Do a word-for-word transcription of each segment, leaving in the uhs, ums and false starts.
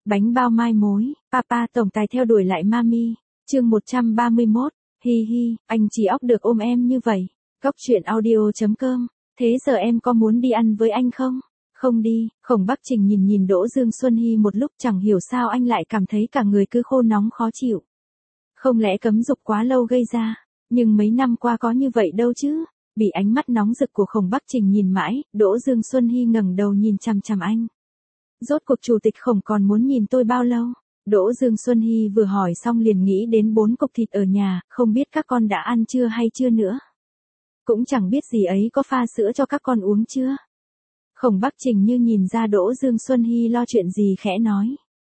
Bánh bao mai mối, Papa tổng tài theo đuổi lại Mami, chương một trăm ba mươi mốt, hi hi, anh chỉ óc được ôm em như vậy. Góc truyện audio.com, thế giờ em có muốn đi ăn với anh không? Không đi. Khổng Bắc Trình nhìn nhìn Đỗ Dương Xuân Hy một lúc, chẳng hiểu sao anh lại cảm thấy cả người cứ khô nóng khó chịu. Không lẽ cấm dục quá lâu gây ra, nhưng mấy năm qua có như vậy đâu chứ. Bị ánh mắt nóng rực của Khổng Bắc Trình nhìn mãi, Đỗ Dương Xuân Hy ngẩng đầu nhìn chằm chằm anh. Rốt cuộc chủ tịch Khổng còn muốn nhìn tôi bao lâu? Đỗ Dương Xuân Hy vừa hỏi xong liền nghĩ đến bốn cục thịt ở nhà, không biết các con đã ăn chưa hay chưa nữa. Cũng chẳng biết gì ấy có pha sữa cho các con uống chưa. Khổng Bắc Trình như nhìn ra Đỗ Dương Xuân Hy lo chuyện gì khẽ nói.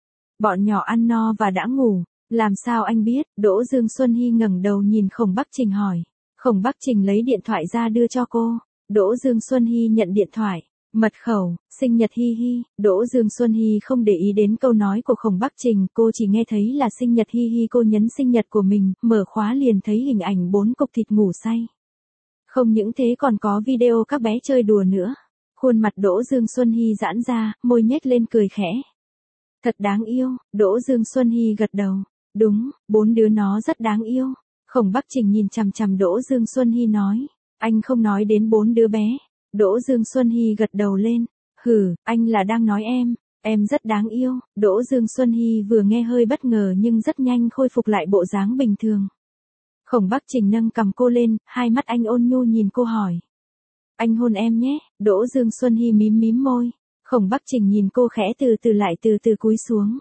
Bọn nhỏ ăn no và đã ngủ, làm sao anh biết? Đỗ Dương Xuân Hy ngẩng đầu nhìn Khổng Bắc Trình hỏi. Khổng Bắc Trình lấy điện thoại ra đưa cho cô. Đỗ Dương Xuân Hy nhận điện thoại. Mật khẩu, sinh nhật hi hi. Đỗ Dương Xuân Hy không để ý đến câu nói của Khổng Bắc Trình, cô chỉ nghe thấy là sinh nhật hi hi. Cô nhấn sinh nhật của mình, mở khóa liền thấy hình ảnh bốn cục thịt ngủ say. Không những thế còn có video các bé chơi đùa nữa. Khuôn mặt Đỗ Dương Xuân Hy giãn ra, môi nhếch lên cười khẽ. Thật đáng yêu. Đỗ Dương Xuân Hy gật đầu. Đúng, bốn đứa nó rất đáng yêu. Khổng Bắc Trình nhìn chằm chằm Đỗ Dương Xuân Hy nói. Anh không nói đến bốn đứa bé. Đỗ Dương Xuân Hy gật đầu lên. Hừ, anh là đang nói em. Em rất đáng yêu. Đỗ Dương Xuân Hy vừa nghe hơi bất ngờ nhưng rất nhanh khôi phục lại bộ dáng bình thường. Khổng Bắc Trình nâng cằm cô lên, hai mắt anh ôn nhu nhìn cô hỏi. Anh hôn em nhé. Đỗ Dương Xuân Hy mím mím môi. Khổng Bắc Trình nhìn cô khẽ từ từ lại từ từ cúi xuống.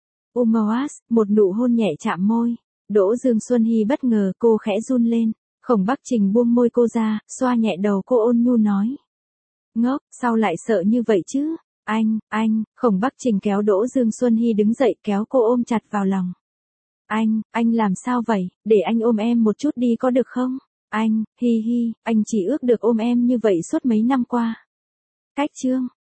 Umoas, một nụ hôn nhẹ chạm môi. Đỗ Dương Xuân Hy bất ngờ, cô khẽ run lên. Khổng Bắc Trình buông môi cô ra, xoa nhẹ đầu cô ôn nhu nói. Ngốc, sao lại sợ như vậy chứ? Anh, anh, Khổng Bắc Trình kéo Đỗ Dương Xuân Hy đứng dậy kéo cô ôm chặt vào lòng. Anh, anh làm sao vậy? Để anh ôm em một chút đi có được không? Anh, hi hi, anh chỉ ước được ôm em như vậy suốt mấy năm qua. Cách chương.